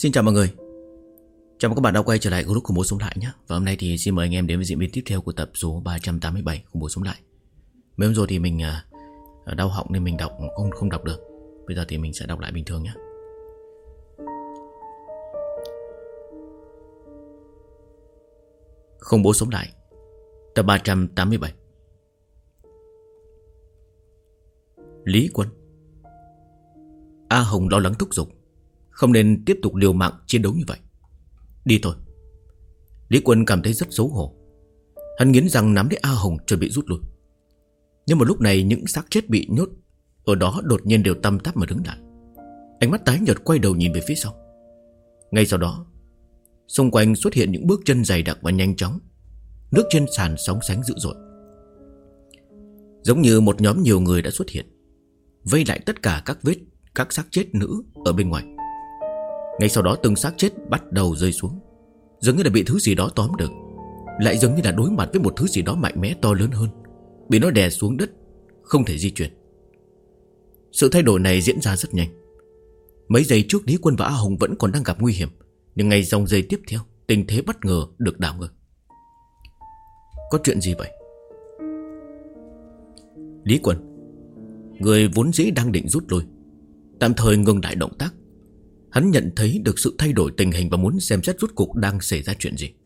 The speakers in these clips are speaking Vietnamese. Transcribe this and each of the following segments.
Xin chào mọi người. Chào mừng các bạn đã quay trở lại group Khủng Bố Sống Lại nhé. Và hôm nay thì xin mời anh em đến với diễn biến tiếp theo của tập số 387 Khủng Bố Sống Lại. Mấy hôm rồi thì mình đau họng nên mình đọc không đọc được. Bây giờ thì mình sẽ đọc lại bình thường nhé. Khủng Bố Sống Lại tập 387. Lý Quân. A Hồng lo lắng thúc giục, không nên tiếp tục liều mạng chiến đấu như vậy. Đi thôi. Lý Quân cảm thấy rất xấu hổ. Hắn nghiến răng nắm lấy A Hồng chuẩn bị rút lui. Nhưng mà lúc này những xác chết bị nhốt ở đó đột nhiên đều tăm tắp mà đứng lại. Ánh mắt tái nhợt quay đầu nhìn về phía sau. Ngay sau đó, xung quanh xuất hiện những bước chân dày đặc và nhanh chóng. Nước trên sàn sóng sánh dữ dội. Giống như một nhóm nhiều người đã xuất hiện, vây lại tất cả các xác chết nữ ở bên ngoài. Ngay sau đó từng xác chết bắt đầu rơi xuống, dường như là bị thứ gì đó tóm được, lại dường như là đối mặt với một thứ gì đó mạnh mẽ to lớn hơn, bị nó đè xuống đất, không thể di chuyển. Sự thay đổi này diễn ra rất nhanh. Mấy giây trước Lý Quân và A Hồng vẫn còn đang gặp nguy hiểm, nhưng ngay dòng giây tiếp theo, tình thế bất ngờ được đảo ngược. Có chuyện gì vậy? Lý Quân, người vốn dĩ đang định rút lui, tạm thời ngừng lại động tác. Hắn nhận thấy được sự thay đổi tình hình và muốn xem xét rốt cuộc đang xảy ra chuyện gì.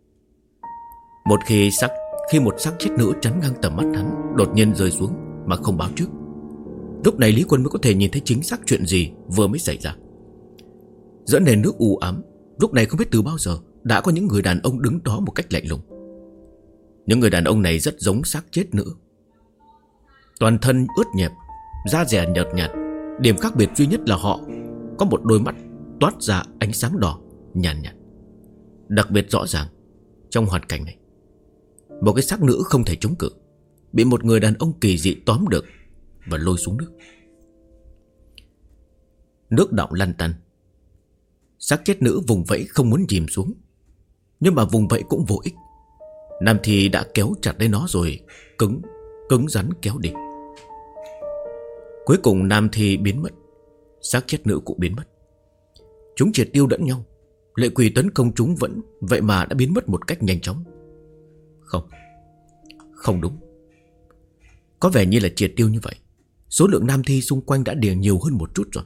Khi một xác chết nữ chắn ngang tầm mắt hắn đột nhiên rơi xuống mà không báo trước, lúc này Lý Quân mới có thể nhìn thấy chính xác chuyện gì vừa mới xảy ra. Giữa nền nước u ám, lúc này không biết từ bao giờ đã có những người đàn ông đứng đó một cách lạnh lùng. Những người đàn ông này rất giống xác chết nữ, toàn thân ướt nhẹp, da dẻ nhợt nhạt. Điểm khác biệt duy nhất là họ có một đôi mắt toát ra ánh sáng đỏ nhàn nhạt. Đặc biệt rõ ràng trong hoàn cảnh này, một cái xác nữ không thể chống cự, bị một người đàn ông kỳ dị tóm được và lôi xuống nước. Nước đọng lăn tăn. Xác chết nữ vùng vẫy không muốn chìm xuống, nhưng mà vùng vẫy cũng vô ích. Nam Thi đã kéo chặt lấy nó rồi cứng rắn kéo đi. Cuối cùng Nam Thi biến mất, xác chết nữ cũng biến mất. Chúng triệt tiêu lẫn nhau. Lệ quỷ tấn công chúng vậy mà đã biến mất một cách nhanh chóng. Không đúng. Có vẻ như là triệt tiêu như vậy, số lượng Nam Thi xung quanh đã đìa nhiều hơn một chút rồi.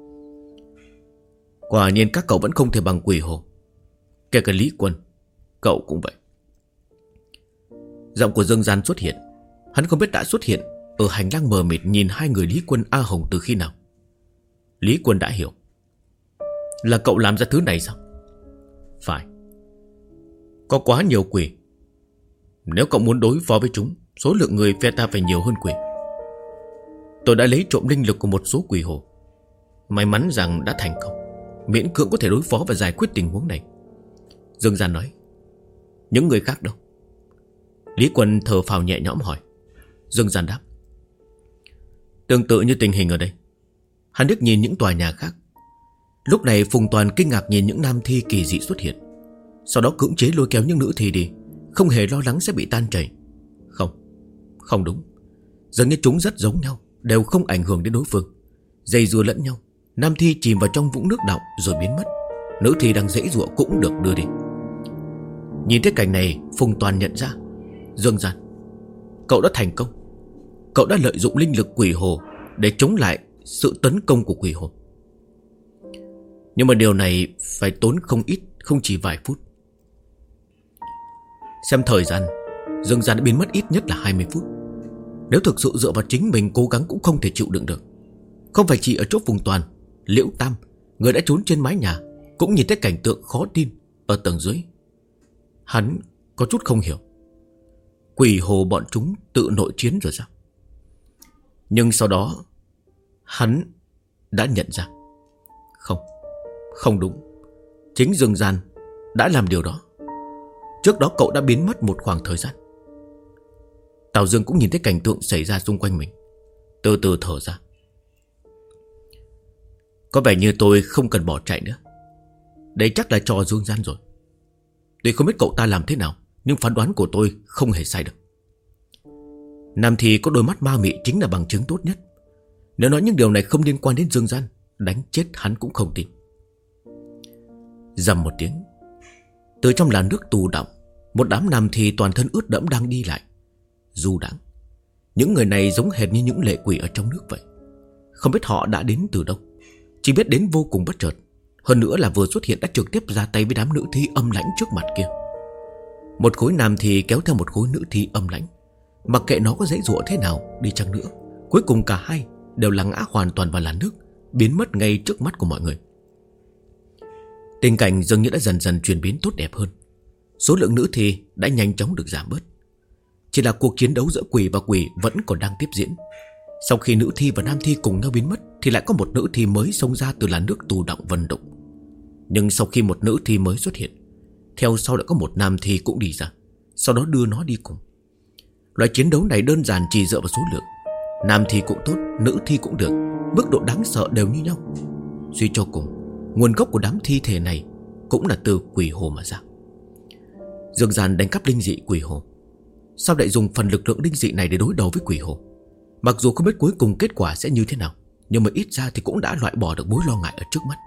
Quả nhiên các cậu vẫn không thể bằng Quỷ Hồ. Kể cả Lý Quân, cậu cũng vậy. Giọng của Dương Gian xuất hiện. Hắn không biết đã xuất hiện ở hành lang mờ mịt nhìn hai người Lý Quân A Hồng từ khi nào. Lý Quân đã hiểu. Là cậu làm ra thứ này sao? Phải. Có quá nhiều quỷ. Nếu cậu muốn đối phó với chúng, số lượng người phe ta phải nhiều hơn quỷ. Tôi đã lấy trộm linh lực của một số quỷ hồ. May mắn rằng đã thành công, miễn cưỡng có thể đối phó và giải quyết tình huống này. Dương Gian nói. Những người khác đâu? Lý Quân thở phào nhẹ nhõm hỏi. Dương Gian đáp. Tương tự như tình hình ở đây. Hắn liếc nhìn những tòa nhà khác. Lúc này Phùng Toàn kinh ngạc nhìn những nam thi kỳ dị xuất hiện, sau đó cưỡng chế lôi kéo những nữ thi đi, không hề lo lắng sẽ bị tan chảy. Không đúng. Dường như chúng rất giống nhau, đều không ảnh hưởng đến đối phương, dây dưa lẫn nhau. Nam thi chìm vào trong vũng nước đọng rồi biến mất, nữ thi đang giãy giụa cũng được đưa đi. Nhìn thấy cảnh này, Phùng Toàn nhận ra. Dương Gian, cậu đã thành công. Cậu đã lợi dụng linh lực quỷ hồ để chống lại sự tấn công của quỷ hồ. Nhưng mà điều này phải tốn không ít, không chỉ vài phút. Xem thời gian, Dương Gian đã biến mất ít nhất là 20 phút. Nếu thực sự dựa vào chính mình cố gắng cũng không thể chịu đựng được. Không phải chỉ ở chỗ Phùng Toàn, Liễu Tam, người đã trốn trên mái nhà, cũng nhìn thấy cảnh tượng khó tin ở tầng dưới. Hắn có chút không hiểu. Quỷ hồ bọn chúng tự nội chiến rồi sao? Nhưng sau đó hắn đã nhận ra. Không đúng. Chính Dương Gian đã làm điều đó. Trước đó cậu đã biến mất một khoảng thời gian. Tào Dương cũng nhìn thấy cảnh tượng xảy ra xung quanh mình, từ từ thở ra. Có vẻ như tôi không cần bỏ chạy nữa. Đây chắc là trò Dương Gian rồi. Tuy không biết cậu ta làm thế nào, nhưng phán đoán của tôi không hề sai được. Nam Thi có đôi mắt ma mị chính là bằng chứng tốt nhất. Nếu nói những điều này không liên quan đến Dương Gian, đánh chết hắn cũng không tin. Rầm một tiếng, từ trong làn nước tù đọng, một đám nam thi toàn thân ướt đẫm đang đi lại. Du đãng. Những người này giống hệt như những lệ quỷ ở trong nước vậy. Không biết họ đã đến từ đâu, chỉ biết đến vô cùng bất chợt. Hơn nữa là vừa xuất hiện đã trực tiếp ra tay với đám nữ thi âm lãnh trước mặt kia. Một khối nam thi kéo theo một khối nữ thi âm lãnh. Mặc kệ nó có dãy dụa thế nào đi chăng nữa, cuối cùng cả hai đều là ngã hoàn toàn vào làn nước, biến mất ngay trước mắt của mọi người. Tình cảnh dường như đã dần dần chuyển biến tốt đẹp hơn. Số lượng nữ thi đã nhanh chóng được giảm bớt. Chỉ là cuộc chiến đấu giữa quỷ và quỷ vẫn còn đang tiếp diễn. Sau khi nữ thi và nam thi cùng nhau biến mất, thì lại có một nữ thi mới xông ra từ làn nước tù đọng vận động. Nhưng sau khi một nữ thi mới xuất hiện, theo sau lại có một nam thi cũng đi ra, sau đó đưa nó đi cùng. Loại chiến đấu này đơn giản chỉ dựa vào số lượng. Nam thi cũng tốt, nữ thi cũng được, mức độ đáng sợ đều như nhau. Suy cho cùng, nguồn gốc của đám thi thể này cũng là từ quỷ hồ mà ra. Dương Gian đánh cắp linh dị quỷ hồ, sao lại dùng phần lực lượng linh dị này để đối đầu với quỷ hồ? Mặc dù không biết cuối cùng kết quả sẽ như thế nào, nhưng mà ít ra thì cũng đã loại bỏ được mối lo ngại ở trước mắt.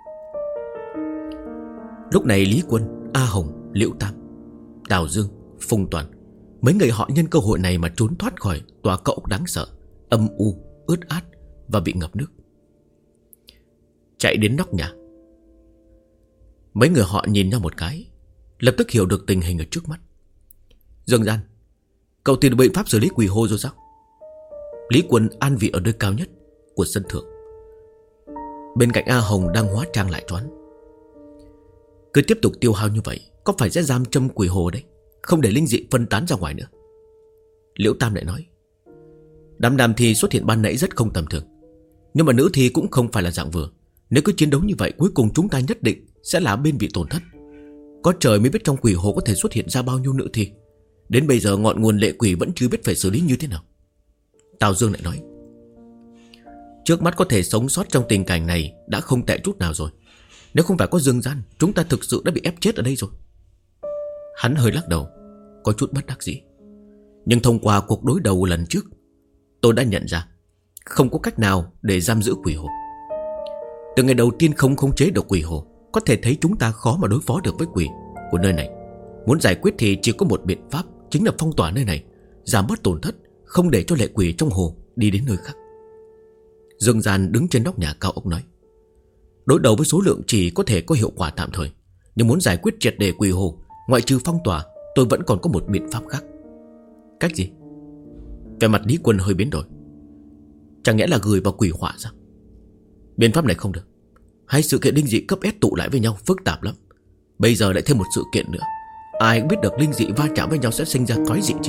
Lúc này Lý Quân, A Hồng, Liễu Tam, Tào Dương, Phùng Toàn, mấy người họ nhân cơ hội này mà trốn thoát khỏi tòa cao ốc đáng sợ, âm u, ướt át và bị ngập nước. Chạy đến nóc nhà. Mấy người họ nhìn nhau một cái, lập tức hiểu được tình hình ở trước mắt. Dương Gian, cậu tìm được biện pháp xử lý quỷ hồ rồi sao? Lý Quân an vị ở nơi cao nhất của sân thượng. Bên cạnh A Hồng đang hóa trang lại choán. Cứ tiếp tục tiêu hao như vậy, có phải sẽ giam châm quỷ hồ đấy, không để linh dị phân tán ra ngoài nữa. Liễu Tam lại nói, đám nam thi xuất hiện ban nãy rất không tầm thường, nhưng mà nữ thi cũng không phải là dạng vừa. Nếu cứ chiến đấu như vậy, cuối cùng chúng ta nhất định sẽ là bên bị tổn thất. Có trời mới biết trong quỷ hồ có thể xuất hiện ra bao nhiêu nữ thi. Đến bây giờ ngọn nguồn lệ quỷ vẫn chưa biết phải xử lý như thế nào. Tào Dương lại nói, trước mắt có thể sống sót trong tình cảnh này đã không tệ chút nào rồi. Nếu không phải có Dương Gian, chúng ta thực sự đã bị ép chết ở đây rồi. Hắn hơi lắc đầu, có chút bất đắc dĩ. Nhưng thông qua cuộc đối đầu lần trước, tôi đã nhận ra không có cách nào để giam giữ quỷ hồ. Từ ngày đầu tiên không khống chế được quỷ hồ, có thể thấy chúng ta khó mà đối phó được với quỷ của nơi này. Muốn giải quyết thì chỉ có một biện pháp, chính là phong tỏa nơi này, giảm bớt tổn thất, không để cho lệ quỷ trong hồ đi đến nơi khác. Dương Gian đứng trên nóc nhà cao ốc nói, đối đầu với số lượng chỉ có thể có hiệu quả tạm thời, nhưng muốn giải quyết triệt để quỷ hồ, ngoại trừ phong tỏa, tôi vẫn còn có một biện pháp khác. Cách gì? Về mặt Lý Quân hơi biến đổi. Chẳng nhẽ là gửi vào quỷ hỏa sao? Biện pháp này không được. Hai sự kiện linh dị cấp S tụ lại với nhau phức tạp lắm. Bây giờ lại thêm một sự kiện nữa, ai cũng biết được linh dị va chạm với nhau sẽ sinh ra quái dị chứ.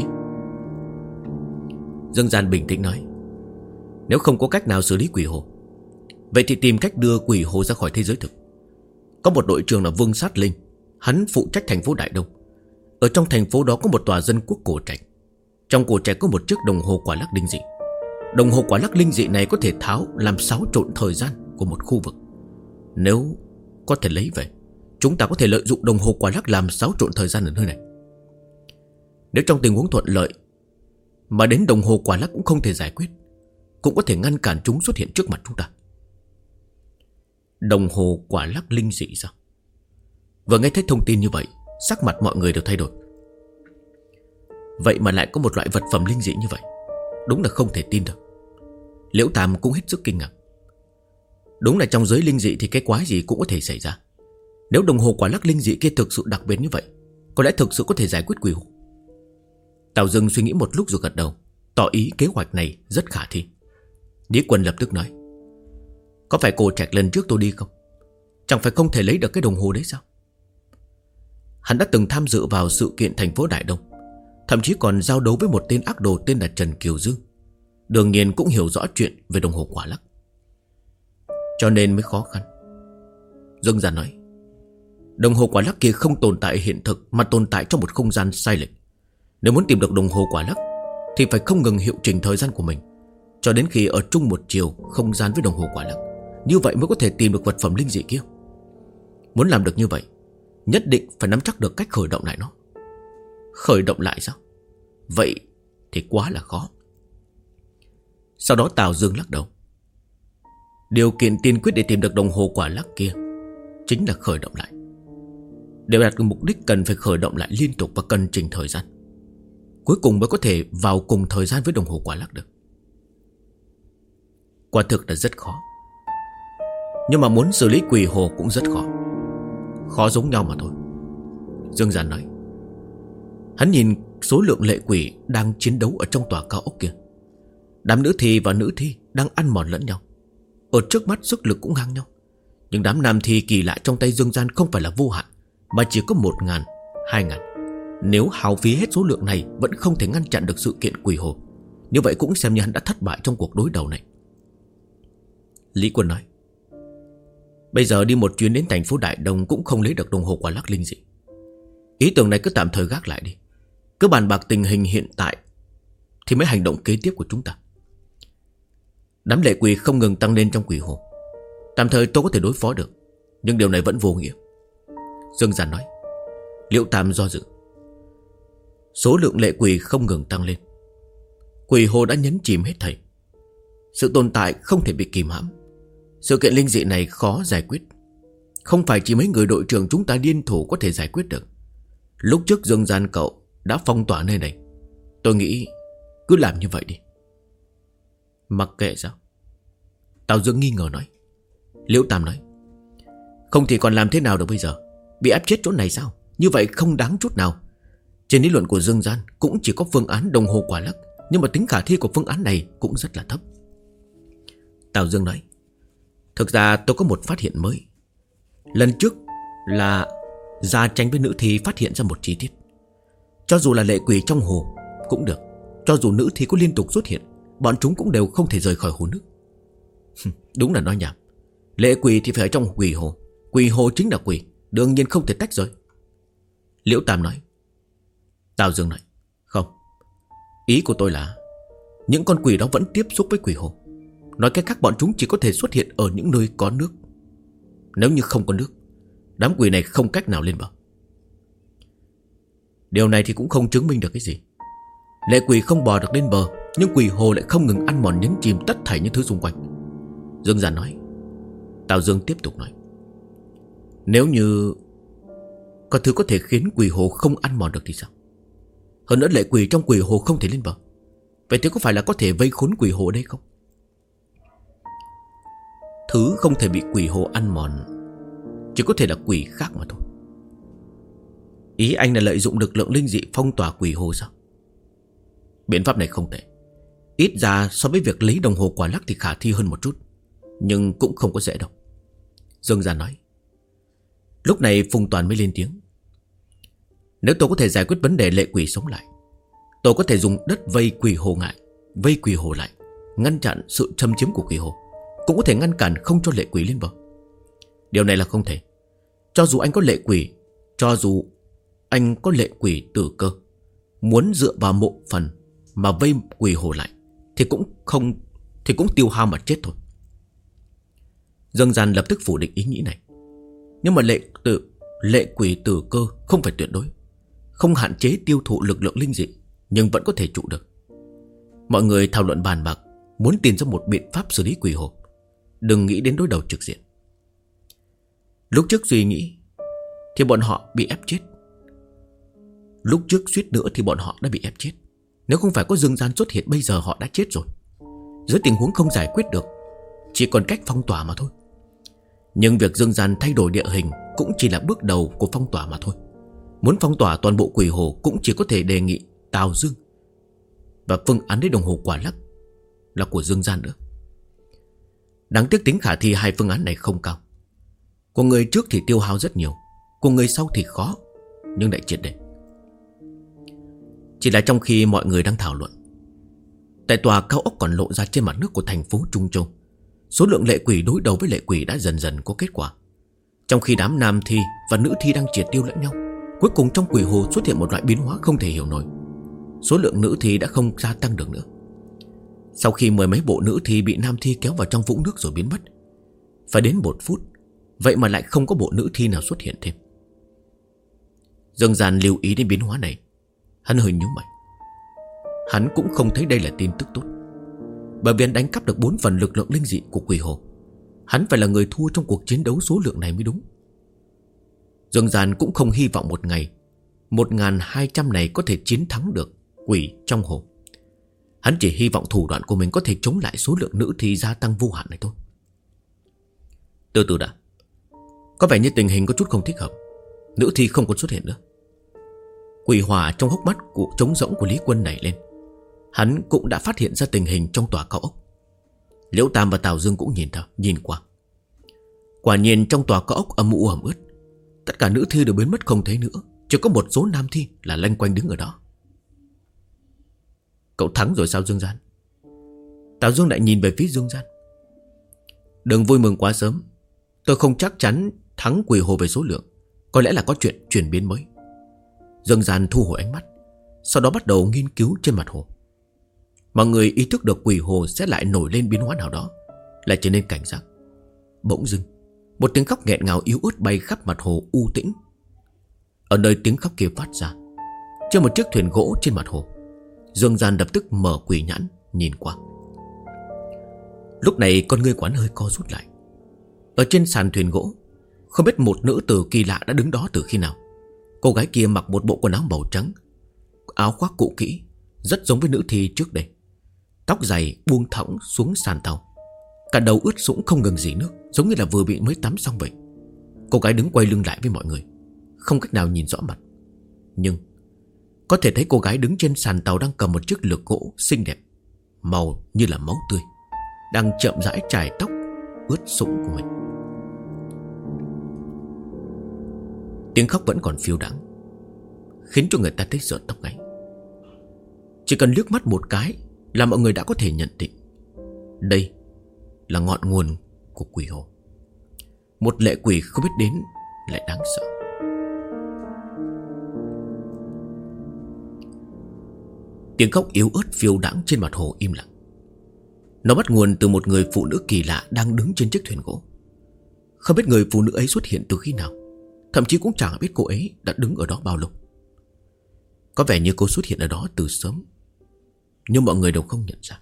Dương Gian bình tĩnh nói, nếu không có cách nào xử lý quỷ hồ, vậy thì tìm cách đưa quỷ hồ ra khỏi thế giới thực. Có một đội trưởng là Vương Sát Linh, hắn phụ trách thành phố Đại Đông. Ở trong thành phố đó có một tòa dân quốc cổ trạch. Trong cổ trạch có một chiếc đồng hồ quả lắc linh dị. Đồng hồ quả lắc linh dị này có thể tháo làm xáo trộn thời gian của một khu vực. Nếu có thể lấy về, chúng ta có thể lợi dụng đồng hồ quả lắc làm xáo trộn thời gian ở nơi này. Nếu trong tình huống thuận lợi mà đến đồng hồ quả lắc cũng không thể giải quyết, cũng có thể ngăn cản chúng xuất hiện trước mặt chúng ta. Đồng hồ quả lắc linh dị sao? Vừa nghe thấy thông tin như vậy, sắc mặt mọi người đều thay đổi. Vậy mà lại có một loại vật phẩm linh dị như vậy, đúng là không thể tin được. Liễu Tam cũng hết sức kinh ngạc. Đúng là trong giới linh dị thì cái quái gì cũng có thể xảy ra. Nếu đồng hồ quả lắc linh dị kia thực sự đặc biệt như vậy, có lẽ thực sự có thể giải quyết quỷ hồ. Tào Dương suy nghĩ một lúc rồi gật đầu, tỏ ý kế hoạch này rất khả thi. Lý Quân lập tức nói, có phải cổ trạch lần trước tôi đi không? Chẳng phải không thể lấy được cái đồng hồ đấy sao? Hắn đã từng tham dự vào sự kiện thành phố Đại Đông, thậm chí còn giao đấu với một tên ác đồ tên là Trần Kiều Dương. Đương nhiên cũng hiểu rõ chuyện về đồng hồ quả lắc, cho nên mới khó khăn. Dương Gian nói, đồng hồ quả lắc kia không tồn tại hiện thực, mà tồn tại trong một không gian sai lệch. Nếu muốn tìm được đồng hồ quả lắc thì phải không ngừng hiệu chỉnh thời gian của mình, cho đến khi ở chung một chiều không gian với đồng hồ quả lắc. Như vậy mới có thể tìm được vật phẩm linh dị kia. Muốn làm được như vậy, nhất định phải nắm chắc được cách khởi động lại nó. Khởi động lại sao? Vậy thì quá là khó. Sau đó Tào Dương lắc đầu. Điều kiện tiên quyết để tìm được đồng hồ quả lắc kia chính là khởi động lại. Để đạt được mục đích cần phải khởi động lại liên tục và cần chỉnh thời gian. Cuối cùng mới có thể vào cùng thời gian với đồng hồ quả lắc được. Quả thực là rất khó. Nhưng mà muốn xử lý quỷ hồ cũng rất khó. Khó giống nhau mà thôi, Dương Giản nói. Hắn nhìn số lượng lệ quỷ đang chiến đấu ở trong tòa cao ốc kia. Đám nữ thi và nữ thi đang ăn mòn lẫn nhau. Ở trước mắt sức lực cũng ngang nhau. Nhưng đám nam thi kỳ lạ trong tay Dương Gian không phải là vô hạn, mà chỉ có 1.000, 2.000. Nếu hao phí hết số lượng này vẫn không thể ngăn chặn được sự kiện quỷ hồ, như vậy cũng xem như hắn đã thất bại trong cuộc đối đầu này. Lý Quân nói, bây giờ đi một chuyến đến thành phố Đại Đông cũng không lấy được đồng hồ quả lắc linh dị. Ý tưởng này cứ tạm thời gác lại đi. Cứ bàn bạc tình hình hiện tại thì mới hành động kế tiếp của chúng ta. Đám lệ quỷ không ngừng tăng lên trong quỷ hồ. Tạm thời tôi có thể đối phó được, nhưng điều này vẫn vô nghĩa, Dương Giản nói. Liễu Tam do dự. Số lượng lệ quỷ không ngừng tăng lên. Quỷ hồ đã nhấn chìm hết thảy. Sự tồn tại không thể bị kìm hãm. Sự kiện linh dị này khó giải quyết. Không phải chỉ mấy người đội trưởng chúng ta liên thủ có thể giải quyết được. Lúc trước Dương Gian cậu đã phong tỏa nơi này. Tôi nghĩ cứ làm như vậy đi. Mặc kệ sao? Tào Dương nghi ngờ nói. Liễu Tam nói, không thì còn làm thế nào được bây giờ? Bị ép chết chỗ này sao? Như vậy không đáng chút nào. Trên lý luận của Dương Gian cũng chỉ có phương án đồng hồ quả lắc, nhưng mà tính khả thi của phương án này cũng rất là thấp. Tào Dương nói, thực ra tôi có một phát hiện mới. Lần trước là Gia Tranh với nữ thi phát hiện ra một chi tiết. Cho dù là lệ quỷ trong hồ cũng được, cho dù nữ thi có liên tục xuất hiện, bọn chúng cũng đều không thể rời khỏi hồ nước. Đúng là nói nhảm. Lệ quỷ thì phải ở trong quỷ hồ. Quỷ hồ chính là quỷ, đương nhiên không thể tách rời. Liễu Tam nói. Tào Dương nói, không, ý của tôi là những con quỷ đó vẫn tiếp xúc với quỷ hồ. Nói cách khác, bọn chúng chỉ có thể xuất hiện ở những nơi có nước. Nếu như không có nước, đám quỷ này không cách nào lên bờ. Điều này thì cũng không chứng minh được cái gì. Lệ quỷ không bò được lên bờ, nhưng quỷ hồ lại không ngừng ăn mòn nhấn chìm tất thảy những thứ xung quanh, Dương Giản nói. Tào Dương tiếp tục nói, nếu như có thứ có thể khiến quỷ hồ không ăn mòn được thì sao? Hơn nữa lệ quỷ trong quỷ hồ không thể lên bờ. Vậy thì có phải là có thể vây khốn quỷ hồ ở đây không? Thứ không thể bị quỷ hồ ăn mòn chỉ có thể là quỷ khác mà thôi. Ý anh là lợi dụng lực lượng linh dị phong tỏa quỷ hồ sao? Biện pháp này không tệ. Ít ra so với việc lấy đồng hồ quả lắc thì khả thi hơn một chút, nhưng cũng không có dễ đâu, Dương Gia nói. Lúc này Phùng Toàn mới lên tiếng. Nếu tôi có thể giải quyết vấn đề lệ quỷ sống lại, tôi có thể dùng đất vây quỷ hồ lại, ngăn chặn sự xâm chiếm của quỷ hồ, cũng có thể ngăn cản không cho lệ quỷ lên bờ. Điều này là không thể. Cho dù anh có lệ quỷ tử cơ, muốn dựa vào mộ phần mà vây quỷ hồ lại thì cũng tiêu hao mà chết thôi. Dương Gian lập tức phủ định ý nghĩ này. Nhưng mà lệ quỷ tử cơ không phải tuyệt đối, không hạn chế tiêu thụ lực lượng linh dị, nhưng vẫn có thể trụ được. Mọi người thảo luận bàn bạc, muốn tìm ra một biện pháp xử lý quỷ hồ. Đừng nghĩ đến đối đầu trực diện. Lúc trước suy nghĩ thì bọn họ bị ép chết. Lúc trước suýt nữa thì bọn họ đã bị ép chết. Nếu không phải có Dương Gian xuất hiện, bây giờ họ đã chết rồi. Dưới tình huống không giải quyết được, chỉ còn cách phong tỏa mà thôi. Nhưng việc Dương Gian thay đổi địa hình cũng chỉ là bước đầu của phong tỏa mà thôi. Muốn phong tỏa toàn bộ quỷ hồ cũng chỉ có thể đề nghị Tào Dương, và phương án lấy đồng hồ quả lắc là của Dương Gian nữa. Đáng tiếc tính khả thi hai phương án này không cao. Của người trước thì tiêu hao rất nhiều, của người sau thì khó, nhưng lại triệt để. Chỉ là trong khi mọi người đang thảo luận, tại tòa cao ốc còn lộ ra trên mặt nước của thành phố Trung Châu, số lượng lệ quỷ đối đầu với lệ quỷ đã dần dần có kết quả. Trong khi đám nam thi và nữ thi đang triệt tiêu lẫn nhau, cuối cùng trong quỷ hồ xuất hiện một loại biến hóa không thể hiểu nổi. Số lượng nữ thi đã không gia tăng được nữa. Sau khi mười mấy bộ nữ thi bị nam thi kéo vào trong vũng nước rồi biến mất, phải đến 1 phút, vậy mà lại không có bộ nữ thi nào xuất hiện thêm. Dương Gian lưu ý đến biến hóa này, hắn hơi nhíu mày. Hắn cũng không thấy đây là tin tức tốt, bởi vì hắn đánh cắp được 4 phần lực lượng linh dị của quỷ hồ. Hắn phải là người thua trong cuộc chiến đấu số lượng này mới đúng. Dương Gian cũng không hy vọng một ngày 1200 này có thể chiến thắng được quỷ trong hồ. Hắn chỉ hy vọng thủ đoạn của mình có thể chống lại số lượng nữ thi gia tăng vô hạn này thôi. Từ từ đã. Có vẻ như tình hình có chút không thích hợp. Nữ thi không còn xuất hiện nữa. Quỷ hỏa trong hốc mắt của trống rỗng của Lý Quân nảy lên. Hắn cũng đã phát hiện ra tình hình trong tòa cao ốc. Liễu Tam và Tào Dương cũng nhìn qua. Quả nhiên trong tòa cao ốc âm u ẩm ướt. Tất cả nữ thi đều biến mất không thấy nữa. Chỉ có một số nam thi là loanh quanh đứng ở đó. Cậu thắng rồi sao Dương Gian? Tào Dương lại nhìn về phía Dương Gian. Đừng vui mừng quá sớm. Tôi không chắc chắn thắng quỷ hồ về số lượng. Có lẽ là có chuyện chuyển biến mới. Dương Gian thu hồi ánh mắt, sau đó bắt đầu nghiên cứu trên mặt hồ. Mọi người ý thức được quỷ hồ sẽ lại nổi lên biến hóa nào đó, lại trở nên cảnh giác. Bỗng dưng một tiếng khóc nghẹn ngào yếu ớt bay khắp mặt hồ u tĩnh. Ở nơi tiếng khóc kia phát ra, trên một chiếc thuyền gỗ trên mặt hồ, Dương Gian lập tức mở quỷ nhãn nhìn qua. Lúc này con ngươi quán hơi co rút lại. Ở trên sàn thuyền gỗ, không biết một nữ tử kỳ lạ đã đứng đó từ khi nào. Cô gái kia mặc một bộ quần áo màu trắng, áo khoác cũ kỹ, rất giống với nữ thi trước đây. Tóc dày buông thõng xuống sàn tàu, cả đầu ướt sũng không ngừng rỉ nước, giống như là vừa bị mới tắm xong vậy. Cô gái đứng quay lưng lại với mọi người, không cách nào nhìn rõ mặt. Nhưng có thể thấy cô gái đứng trên sàn tàu đang cầm một chiếc lược gỗ xinh đẹp, màu như là máu tươi, đang chậm rãi chải tóc ướt sũng của mình. Tiếng khóc vẫn còn phiêu đãng, khiến cho người ta thấy rợn tóc gáy. Chỉ cần liếc mắt một cái là mọi người đã có thể nhận định đây là ngọn nguồn của quỷ hồ. Một lệ quỷ không biết đến lại đáng sợ. Tiếng khóc yếu ớt phiêu đãng trên mặt hồ im lặng. Nó bắt nguồn từ một người phụ nữ kỳ lạ đang đứng trên chiếc thuyền gỗ. Không biết người phụ nữ ấy xuất hiện từ khi nào, thậm chí cũng chẳng biết cô ấy đã đứng ở đó bao lâu. Có vẻ như cô xuất hiện ở đó từ sớm, nhưng mọi người đều không nhận ra.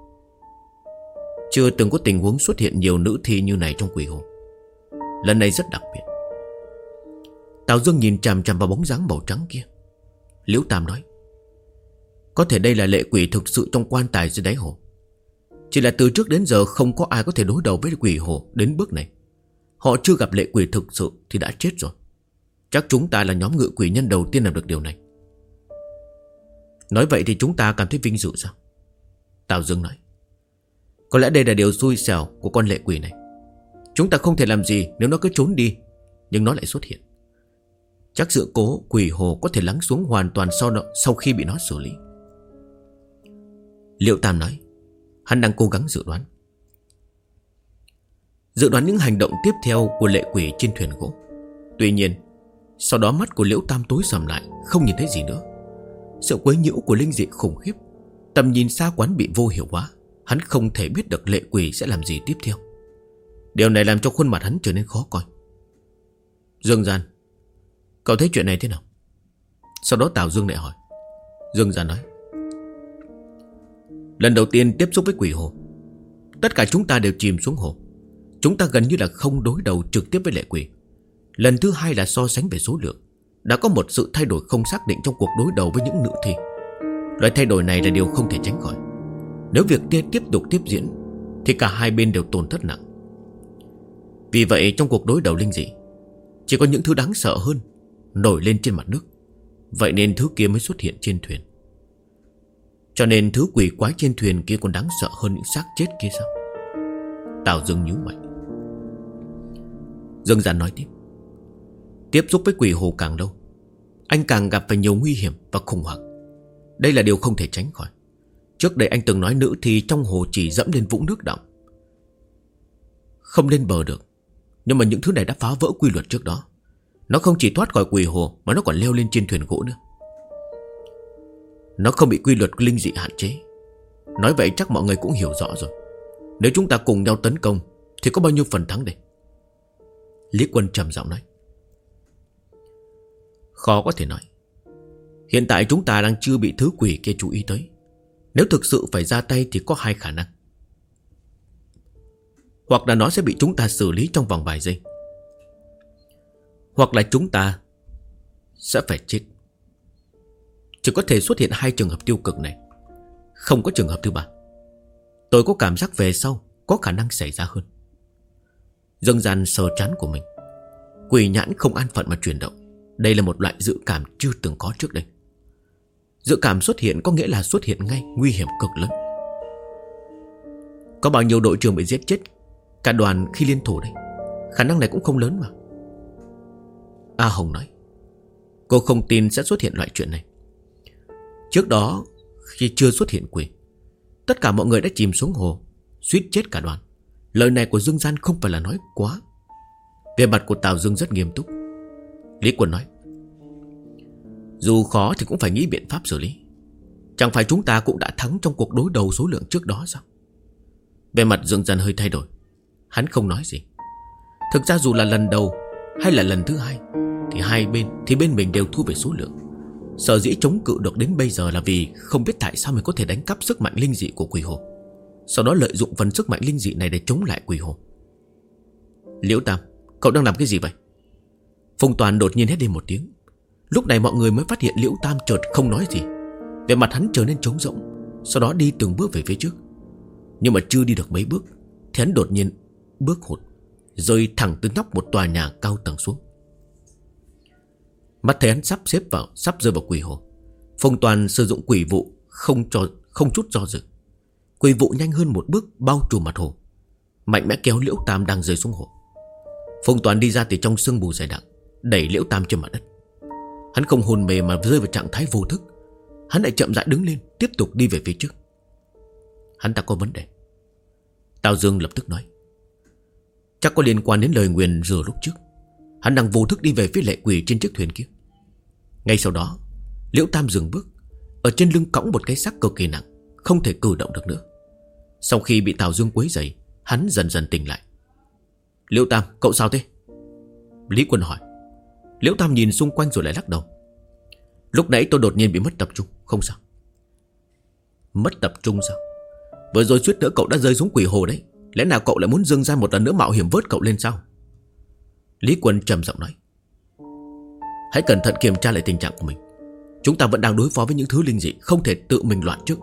Chưa từng có tình huống xuất hiện nhiều nữ thi như này trong quỷ hồ. Lần này rất đặc biệt. Tào Dương nhìn chằm chằm vào bóng dáng màu trắng kia. Liễu Tam nói, có thể đây là lệ quỷ thực sự trong quan tài dưới đáy hồ. Chỉ là từ trước đến giờ không có ai có thể đối đầu với quỷ hồ đến bước này. Họ chưa gặp lệ quỷ thực sự thì đã chết rồi. Chắc chúng ta là nhóm ngự quỷ nhân đầu tiên làm được điều này. Nói vậy thì chúng ta cảm thấy vinh dự sao? Tào Dương nói, có lẽ đây là điều xui xẻo của con lệ quỷ này. Chúng ta không thể làm gì nếu nó cứ trốn đi, nhưng nó lại xuất hiện. Chắc sự cố quỷ hồ có thể lắng xuống hoàn toàn sau khi bị nó xử lý. Liễu Tam nói, hắn đang cố gắng dự đoán những hành động tiếp theo của lệ quỷ trên thuyền gỗ. Tuy nhiên sau đó mắt của Liễu Tam tối sầm lại, không nhìn thấy gì nữa. Sự quấy nhiễu của linh dị khủng khiếp, tầm nhìn xa quán bị vô hiệu hóa. Hắn không thể biết được lệ quỷ sẽ làm gì tiếp theo. Điều này làm cho khuôn mặt hắn trở nên khó coi. Dương Gian, cậu thấy chuyện này thế nào? Sau đó Tào Dương lại hỏi. Dương Gian nói, lần đầu tiên tiếp xúc với quỷ hồ, tất cả chúng ta đều chìm xuống hồ. Chúng ta gần như là không đối đầu trực tiếp với lệ quỷ. Lần thứ hai là so sánh về số lượng. Đã có một sự thay đổi không xác định trong cuộc đối đầu với những nữ thi. Loại thay đổi này là điều không thể tránh khỏi. Nếu việc tiếp tục tiếp diễn thì cả hai bên đều tổn thất nặng. Vì vậy trong cuộc đối đầu linh dị, chỉ có những thứ đáng sợ hơn nổi lên trên mặt nước. Vậy nên thứ kia mới xuất hiện trên thuyền. Cho nên thứ quỷ quái trên thuyền kia còn đáng sợ hơn những xác chết kia sao? Tào Dương nhíu mày. Dương Gian nói tiếp, tiếp xúc với quỷ hồ càng lâu, anh càng gặp phải nhiều nguy hiểm và khủng hoảng. Đây là điều không thể tránh khỏi. Trước đây anh từng nói nữ thi trong hồ chỉ dẫm lên vũng nước đọng, không lên bờ được. Nhưng mà những thứ này đã phá vỡ quy luật trước đó. Nó không chỉ thoát khỏi quỷ hồ, mà nó còn leo lên trên thuyền gỗ nữa. Nó không bị quy luật linh dị hạn chế. Nói vậy chắc mọi người cũng hiểu rõ rồi. Nếu chúng ta cùng nhau tấn công thì có bao nhiêu phần thắng đây? Lý Quân trầm giọng nói, khó có thể nói. Hiện tại chúng ta đang chưa bị thứ quỷ kia chú ý tới. Nếu thực sự phải ra tay thì có hai khả năng. Hoặc là nó sẽ bị chúng ta xử lý trong vòng vài giây, hoặc là chúng ta sẽ phải chết. Chỉ có thể xuất hiện 2 trường hợp tiêu cực này, không có trường hợp thứ 3. Tôi có cảm giác về sau có khả năng xảy ra hơn. Dương Gian sờ trán của mình. Quỷ nhãn không an phận mà chuyển động. Đây là một loại dự cảm chưa từng có trước đây. Dự cảm xuất hiện có nghĩa là xuất hiện ngay, nguy hiểm cực lớn. Có bao nhiêu đội trưởng bị giết chết cả đoàn khi liên thủ đây? Khả năng này cũng không lớn mà. A Hồng nói, cô không tin sẽ xuất hiện loại chuyện này. Trước đó khi chưa xuất hiện quỷ, tất cả mọi người đã chìm xuống hồ, suýt chết cả đoàn. Lời này của Dương Gian không phải là nói quá. Về mặt của Tào Dương rất nghiêm túc. Lý Quân nói, dù khó thì cũng phải nghĩ biện pháp xử lý. Chẳng phải chúng ta cũng đã thắng trong cuộc đối đầu số lượng trước đó sao? Về mặt Dương Gian hơi thay đổi. Hắn không nói gì. Thực ra dù là lần đầu hay là lần thứ 2 thì bên mình đều thu về số lượng. Sở dĩ chống cự được đến bây giờ là vì không biết tại sao mình có thể đánh cắp sức mạnh linh dị của quỷ hồ, sau đó lợi dụng phần sức mạnh linh dị này để chống lại quỷ hồ. Liễu Tam, cậu đang làm cái gì vậy? Phùng Toàn đột nhiên hét lên một tiếng. Lúc này mọi người mới phát hiện Liễu Tam chợt không nói gì. Về mặt hắn trở nên trống rỗng, sau đó đi từng bước về phía trước. Nhưng mà chưa đi được mấy bước thì hắn đột nhiên bước hụt, rơi thẳng từ nóc một tòa nhà cao tầng xuống. Mắt thấy hắn sắp rơi vào quỷ hồ, Phùng Toàn sử dụng quỷ vụ không chút do dự. Quỷ vụ nhanh hơn một bước bao trùm mặt hồ, mạnh mẽ kéo Liễu Tam đang rơi xuống hồ. Phùng Toàn đi ra từ trong sương mù dày đặc, đẩy Liễu Tam trên mặt đất. Hắn không hồn mề mà rơi vào trạng thái vô thức. Hắn lại chậm rãi đứng lên, tiếp tục đi về phía trước. Hắn ta có vấn đề. Tào Dương lập tức nói, chắc có liên quan đến lời nguyền rủa lúc trước. Hắn đang vô thức đi về phía lệ quỷ trên chiếc thuyền kia. Ngay sau đó, Liễu Tam dừng bước. Ở trên lưng cõng một cái xác cực kỳ nặng, không thể cử động được nữa. Sau khi bị Tào Dương quấy rầy, hắn dần dần tỉnh lại. Liễu Tam, cậu sao thế? Lý Quân hỏi. Liễu Tam nhìn xung quanh rồi lại lắc đầu. Lúc nãy tôi đột nhiên bị mất tập trung. Không sao. Mất tập trung sao? Vừa rồi suýt nữa cậu đã rơi xuống quỷ hồ đấy. Lẽ nào cậu lại muốn Dương Gian một lần nữa mạo hiểm vớt cậu lên sao? Lý Quân trầm giọng nói, hãy cẩn thận kiểm tra lại tình trạng của mình. Chúng ta vẫn đang đối phó với những thứ linh dị, không thể tự mình loạn trước.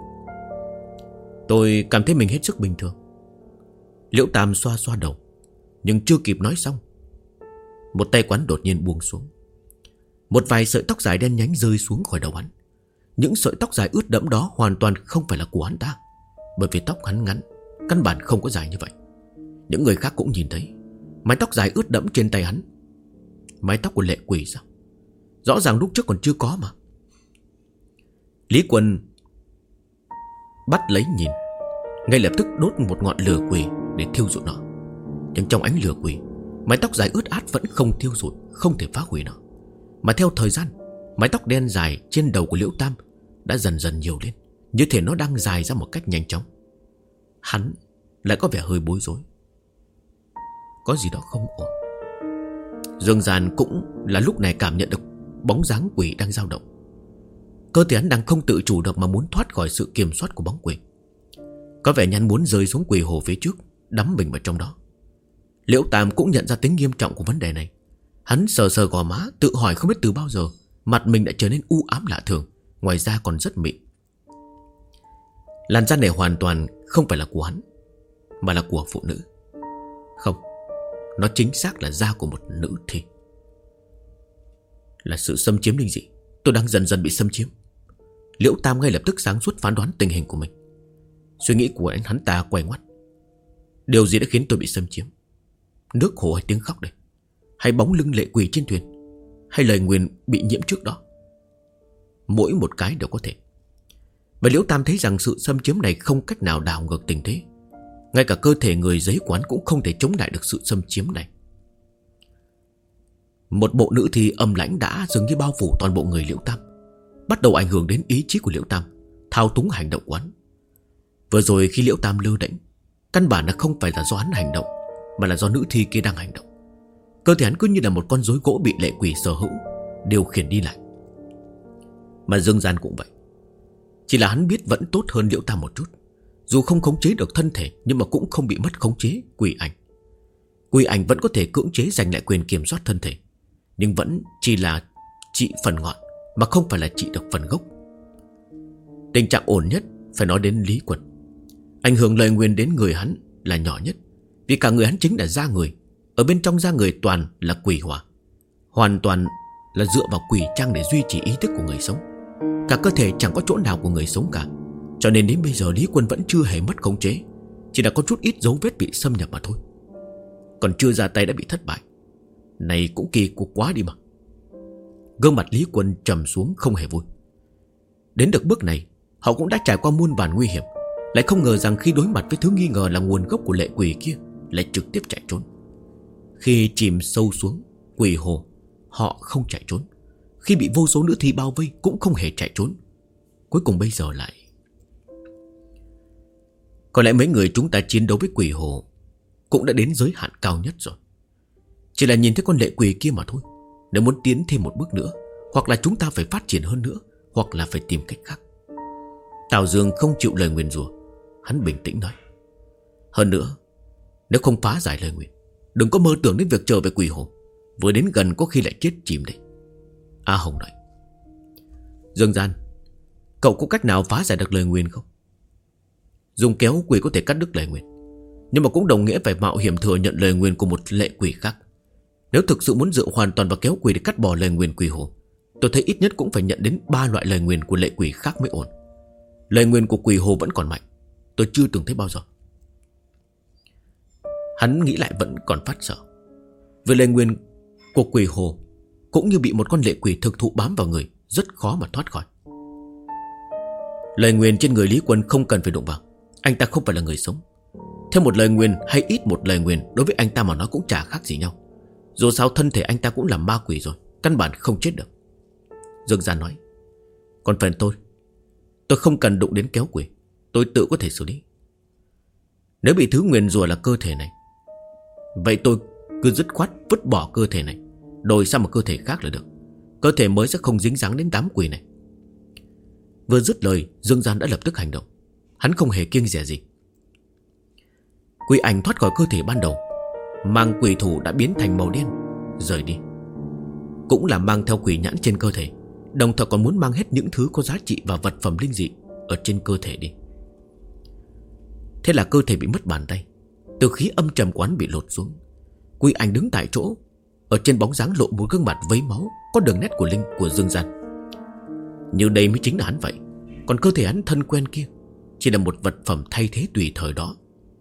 Tôi cảm thấy mình hết sức bình thường. Liễu Tam xoa xoa đầu, nhưng chưa kịp nói xong, một tay quán đột nhiên buông xuống. Một vài sợi tóc dài đen nhánh rơi xuống khỏi đầu hắn. Những sợi tóc dài ướt đẫm đó hoàn toàn không phải là của hắn ta, bởi vì tóc hắn ngắn, căn bản không có dài như vậy. Những người khác cũng nhìn thấy mái tóc dài ướt đẫm trên tay hắn. Mái tóc của lệ quỷ sao? Rõ ràng lúc trước còn chưa có mà. Lý Quân bắt lấy nhìn, ngay lập tức đốt một ngọn lửa quỷ để thiêu rụi nó. Nhưng trong ánh lửa quỷ, mái tóc dài ướt át vẫn không thiêu rụi, không thể phá hủy nó. Mà theo thời gian, mái tóc đen dài trên đầu của Liễu Tam đã dần dần nhiều lên, như thể nó đang dài ra một cách nhanh chóng. Hắn lại có vẻ hơi bối rối. Có gì đó không ổn. Dương Gian cũng là lúc này cảm nhận được bóng dáng quỷ đang dao động. Cơ thể hắn đang không tự chủ được mà muốn thoát khỏi sự kiểm soát của bóng quỷ. Có vẻ nhắn muốn rơi xuống quỷ hồ phía trước, đắm mình vào trong đó. Liễu Tam cũng nhận ra tính nghiêm trọng của vấn đề này. Hắn sờ sờ gò má, tự hỏi không biết từ bao giờ mặt mình đã trở nên u ám lạ thường, ngoài ra còn rất mịn. Làn da này hoàn toàn không phải là của hắn, mà là của phụ nữ. Không, nó chính xác là da của một nữ thi. Là sự xâm chiếm linh dị. Tôi đang dần dần bị xâm chiếm. Liễu Tam ngay lập tức sáng suốt phán đoán tình hình của mình. Suy nghĩ của hắn ta quay ngoắt. Điều gì đã khiến tôi bị xâm chiếm? Nước hồ hay tiếng khóc đây? Hay bóng lưng lệ quỷ trên thuyền? Hay lời nguyền bị nhiễm trước đó? Mỗi một cái đều có thể. Và Liễu Tam thấy rằng sự xâm chiếm này không cách nào đảo ngược tình thế. Ngay cả cơ thể người giấy quán cũng không thể chống lại được sự xâm chiếm này. Một bộ nữ thi âm lãnh đã dường như bao phủ toàn bộ người Liễu Tam, bắt đầu ảnh hưởng đến ý chí của Liễu Tam, thao túng hành động quán. Vừa rồi khi Liễu Tam lơ đễnh, căn bản là không phải là do hắn hành động, mà là do nữ thi kia đang hành động. Cơ thể hắn cứ như là một con rối gỗ bị lệ quỷ sở hữu, điều khiển đi lại. Mà Dương Gian cũng vậy. Chỉ là hắn biết vẫn tốt hơn Liễu Tam một chút. Dù không khống chế được thân thể, nhưng mà cũng không bị mất khống chế quỷ ảnh. Quỷ ảnh vẫn có thể cưỡng chế giành lại quyền kiểm soát thân thể. nhưng vẫn chỉ là trị phần ngọn, mà không phải là trị được phần gốc. Tình trạng ổn nhất phải nói đến Lý Quân. Ảnh hưởng lời nguyền đến người hắn là nhỏ nhất, vì cả người hắn chính là da người. Ở bên trong da người toàn là quỷ hỏa, hoàn toàn là dựa vào quỷ trang để duy trì ý thức của người sống. Cả cơ thể chẳng có chỗ nào của người sống cả. Cho nên đến bây giờ Lý Quân vẫn chưa hề mất khống chế, chỉ là có chút ít dấu vết bị xâm nhập mà thôi. Còn chưa ra tay đã bị thất bại, này cũng kỳ cục quá đi mà. Gương mặt Lý Quân trầm xuống không hề vui. Đến được bước này, họ cũng đã trải qua muôn vàn nguy hiểm, lại không ngờ rằng khi đối mặt với thứ nghi ngờ là nguồn gốc của lệ quỷ kia, lại trực tiếp chạy trốn. Khi chìm sâu xuống quỷ hồ, họ không chạy trốn. Khi bị vô số nữ thi bao vây cũng không hề chạy trốn. Cuối cùng bây giờ lại, có lẽ mấy người chúng ta chiến đấu với quỷ hồ cũng đã đến giới hạn cao nhất rồi. Chỉ là nhìn thấy con lệ quỷ kia mà thôi. Nếu muốn tiến thêm một bước nữa, hoặc là chúng ta phải phát triển hơn nữa, hoặc là phải tìm cách khác. Tào Dương không chịu lời nguyền rủa. Hắn bình tĩnh nói, hơn nữa, nếu không phá giải lời nguyền, đừng có mơ tưởng đến việc trở về quỷ hồ. Vừa đến gần có khi lại chết chìm đấy. A Hồng nói, Dương Gian, cậu có cách nào phá giải được lời nguyền không? Dùng kéo quỷ có thể cắt đứt lời nguyền, nhưng mà cũng đồng nghĩa phải mạo hiểm thừa nhận lời nguyền của một lệ quỷ khác. Nếu thực sự muốn dựa hoàn toàn vào kéo quỷ để cắt bỏ lời nguyền quỷ hồ, tôi thấy ít nhất cũng phải nhận đến 3 loại lời nguyền của lệ quỷ khác mới ổn. Lời nguyền của quỷ hồ vẫn còn mạnh, tôi chưa từng thấy bao giờ. Hắn nghĩ lại vẫn còn phát sợ. Vì lời nguyền của quỷ hồ cũng như bị một con lệ quỷ thực thụ bám vào người, rất khó mà thoát khỏi. Lời nguyền trên người Lý Quân không cần phải đụng vào. Anh ta không phải là người sống. Thêm một lời nguyền hay ít một lời nguyền đối với anh ta mà nói cũng chả khác gì nhau. Dù sao thân thể anh ta cũng là ma quỷ rồi, căn bản không chết được. Dương Gian nói, còn phần tôi không cần đụng đến kéo quỷ, tôi tự có thể xử lý. Nếu bị thứ nguyền rủa là cơ thể này, vậy tôi cứ dứt khoát vứt bỏ cơ thể này, đổi sang một cơ thể khác là được. Cơ thể mới sẽ không dính dáng đến đám quỷ này. Vừa dứt lời, Dương Gian đã lập tức hành động. Hắn không hề kiêng dè gì. Quỷ ảnh thoát khỏi cơ thể ban đầu, mang quỷ thủ đã biến thành màu đen, rời đi. Cũng là mang theo quỷ nhãn trên cơ thể, đồng thời còn muốn mang hết những thứ có giá trị và vật phẩm linh dị ở trên cơ thể đi. Thế là cơ thể bị mất bàn tay, từ khí âm trầm quán bị lột xuống. Quỷ ảnh đứng tại chỗ, ở trên bóng dáng lộ một gương mặt vấy máu, có đường nét của linh của Dương Gian. Như đây mới chính là hắn vậy. Còn cơ thể hắn thân quen kia chỉ là một vật phẩm thay thế tùy thời đó.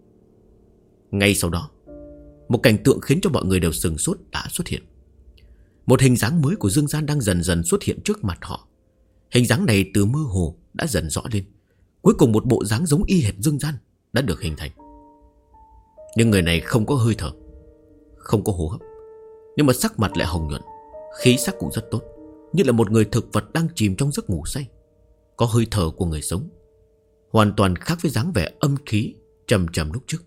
Ngay sau đó, một cảnh tượng khiến cho mọi người đều sừng sốt đã xuất hiện. Một hình dáng mới của Dương Gian đang dần dần xuất hiện trước mặt họ. Hình dáng này từ mơ hồ đã dần rõ lên. Cuối cùng một bộ dáng giống y hệt Dương Gian đã được hình thành. Nhưng người này không có hơi thở, không có hô hấp, nhưng mà sắc mặt lại hồng nhuận, khí sắc cũng rất tốt, như là một người thực vật đang chìm trong giấc ngủ say, có hơi thở của người sống, hoàn toàn khác với dáng vẻ âm khí trầm trầm lúc trước.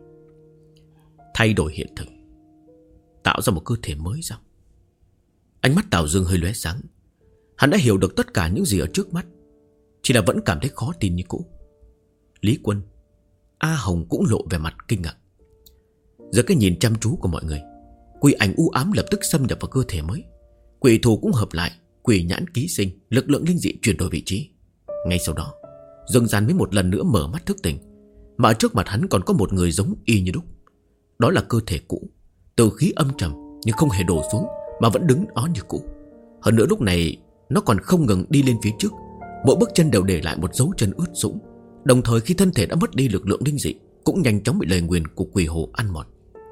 Thay đổi hiện thực, tạo ra một cơ thể mới sao? Ánh mắt Tào Dương hơi lóe sáng. Hắn đã hiểu được tất cả những gì ở trước mắt, chỉ là vẫn cảm thấy khó tin như cũ. Lý Quân, A Hồng cũng lộ vẻ mặt kinh ngạc. Giữa cái nhìn chăm chú của mọi người, quỷ ảnh u ám lập tức xâm nhập vào cơ thể mới. Quỷ thù cũng hợp lại, quỷ nhãn ký sinh, lực lượng linh dị chuyển đổi vị trí. Ngay sau đó, Dương Gian mới một lần nữa mở mắt thức tỉnh, mà ở trước mặt hắn còn có một người giống y như đúc. Đó là cơ thể cũ, từ khí âm trầm nhưng không hề đổ xuống, mà vẫn đứng đó như cũ. Hơn nữa lúc này nó còn không ngừng đi lên phía trước, mỗi bước chân đều để lại một dấu chân ướt sũng. Đồng thời khi thân thể đã mất đi lực lượng linh dị, cũng nhanh chóng bị lời nguyền của quỷ hồ ăn mòn.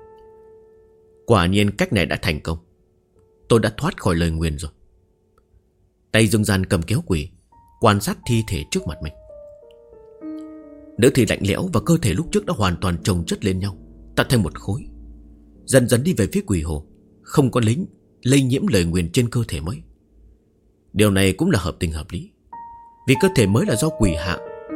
Quả nhiên cách này đã thành công. Tôi đã thoát khỏi lời nguyền rồi. Tay Dương Gian cầm kéo quỷ, quan sát thi thể trước mặt mình. Nữ thì lạnh lẽo và cơ thể lúc trước đã hoàn toàn chồng chất lên nhau, tạo thành một khối. Dần dần đi về phía quỷ hồ, không có lây nhiễm lời nguyền trên cơ thể mới. Điều này cũng là hợp tình hợp lý, vì cơ thể mới là do quỷ hạ.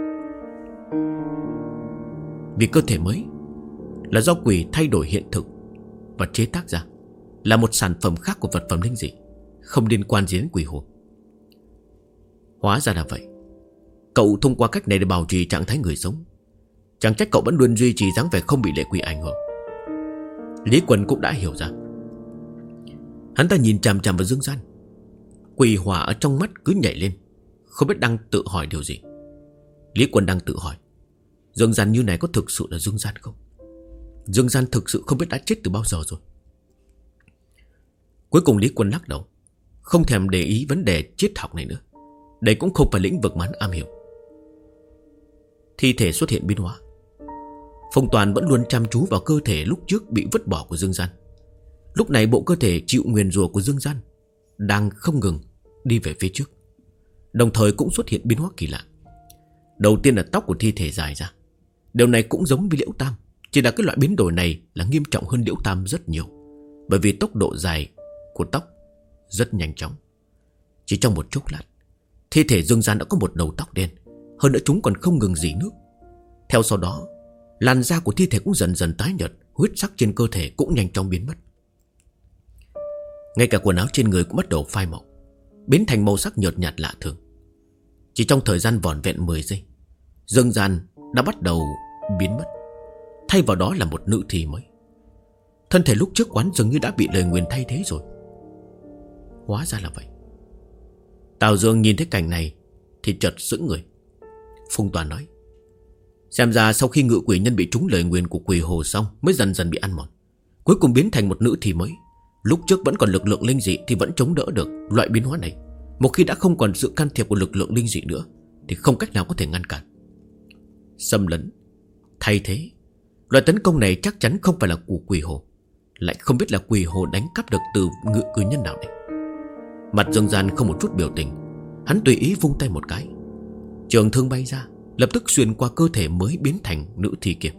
Vì cơ thể mới là do quỷ thay đổi hiện thực và chế tác ra, là một sản phẩm khác của vật phẩm linh dị, không liên quan gì đến quỷ hồ. Hóa ra là vậy. Cậu thông qua cách này để bảo trì trạng thái người sống. Chẳng trách cậu vẫn luôn duy trì dáng vẻ không bị lệ quỷ ảnh hưởng. Lý Quân cũng đã hiểu ra. Hắn ta nhìn chằm chằm vào Dương Gian. Quỷ hỏa ở trong mắt cứ nhảy lên, không biết đang tự hỏi điều gì. Lý Quân đang tự hỏi, Dương Gian như này có thực sự là Dương Gian không? Dương Gian thực sự không biết đã chết từ bao giờ rồi. Cuối cùng Lý Quân lắc đầu, không thèm để ý vấn đề triết học này nữa. Đây cũng không phải lĩnh vực mà hắn am hiểu. Thi thể xuất hiện biến hóa. Phong Toàn vẫn luôn chăm chú vào cơ thể lúc trước bị vứt bỏ của Dương Gian. Lúc này bộ cơ thể chịu nguyền rủa của Dương Gian đang không ngừng đi về phía trước, đồng thời cũng xuất hiện biến hóa kỳ lạ. Đầu tiên là tóc của thi thể dài ra. Điều này cũng giống với Liễu Tam, chỉ là cái loại biến đổi này là nghiêm trọng hơn Liễu Tam rất nhiều, bởi vì tốc độ dài của tóc rất nhanh chóng. Chỉ trong một chốc lát, thi thể Dương Gian đã có một đầu tóc đen. Hơn nữa chúng còn không ngừng rỉ nước. Theo sau đó, làn da của thi thể cũng dần dần tái nhợt, huyết sắc trên cơ thể cũng nhanh chóng biến mất. Ngay cả quần áo trên người cũng bắt đầu phai màu, biến thành màu sắc nhợt nhạt lạ thường. Chỉ trong thời gian vỏn vẹn 10 giây, Dương Gian đã bắt đầu biến mất. Thay vào đó là một nữ thi mới. Thân thể lúc trước quán dường như đã bị lời nguyền thay thế rồi. Hóa ra là vậy. Tào Dương nhìn thấy cảnh này thì chợt sững người. Phong Toàn nói, xem ra sau khi ngự quỷ nhân bị trúng lời nguyền của quỷ hồ xong mới dần dần bị ăn mòn, cuối cùng biến thành một nữ thi mới. Lúc trước vẫn còn lực lượng linh dị thì vẫn chống đỡ được loại biến hóa này. Một khi đã không còn sự can thiệp của lực lượng linh dị nữa thì không cách nào có thể ngăn cản. Xâm lấn, thay thế, loại tấn công này chắc chắn không phải là của quỷ hồ. Lại không biết là quỷ hồ đánh cắp được từ ngự quỷ nhân nào đây. Mặt Dương Gian không một chút biểu tình. Hắn tùy ý vung tay một cái, trường thương bay ra, lập tức xuyên qua cơ thể mới biến thành nữ thi kia.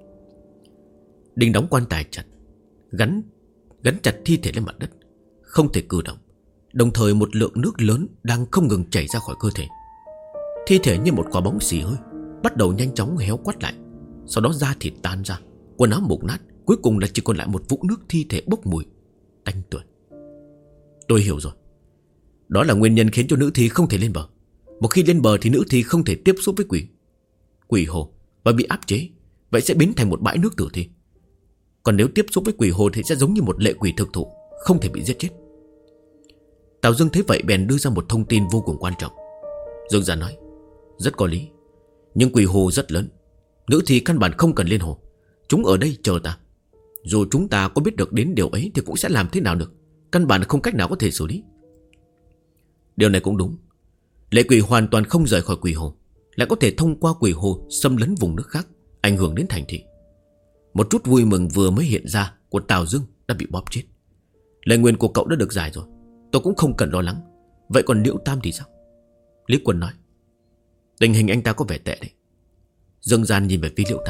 Đinh đóng quan tài chặt, gắn chặt thi thể lên mặt đất, không thể cử động. Đồng thời một lượng nước lớn đang không ngừng chảy ra khỏi cơ thể. Thi thể như một quả bóng xì hơi bắt đầu nhanh chóng héo quắt lại. Sau đó da thịt tan ra, quần áo mục nát, cuối cùng là chỉ còn lại một vũng nước thi thể bốc mùi tanh tưởi. Tôi hiểu rồi. Đó là nguyên nhân khiến cho nữ thi không thể lên bờ. Một khi lên bờ thì nữ thi không thể tiếp xúc với quỷ hồ và bị áp chế, vậy sẽ biến thành một bãi nước tử thi. Còn nếu tiếp xúc với quỷ hồ thì sẽ giống như một lệ quỷ thực thụ, không thể bị giết chết. Tào Dương thấy vậy bèn đưa ra một thông tin vô cùng quan trọng. Dương Gian nói, rất có lý, nhưng quỷ hồ rất lớn, nữ thi căn bản không cần lên hồ. Chúng ở đây chờ ta. Dù chúng ta có biết được đến điều ấy thì cũng sẽ làm thế nào được, căn bản không cách nào có thể xử lý. Điều này cũng đúng. Lệ quỷ hoàn toàn không rời khỏi quỷ hồ, lại có thể thông qua quỷ hồ xâm lấn vùng nước khác, ảnh hưởng đến thành thị. Một chút vui mừng vừa mới hiện ra của Tào Dương đã bị bóp chết. Lời nguyền của cậu đã được giải rồi, tôi cũng không cần lo lắng. Vậy còn Liễu Tam thì sao? Lý Quân nói, tình hình anh ta có vẻ tệ đấy. Dương Gian nhìn về phía Liễu Tam.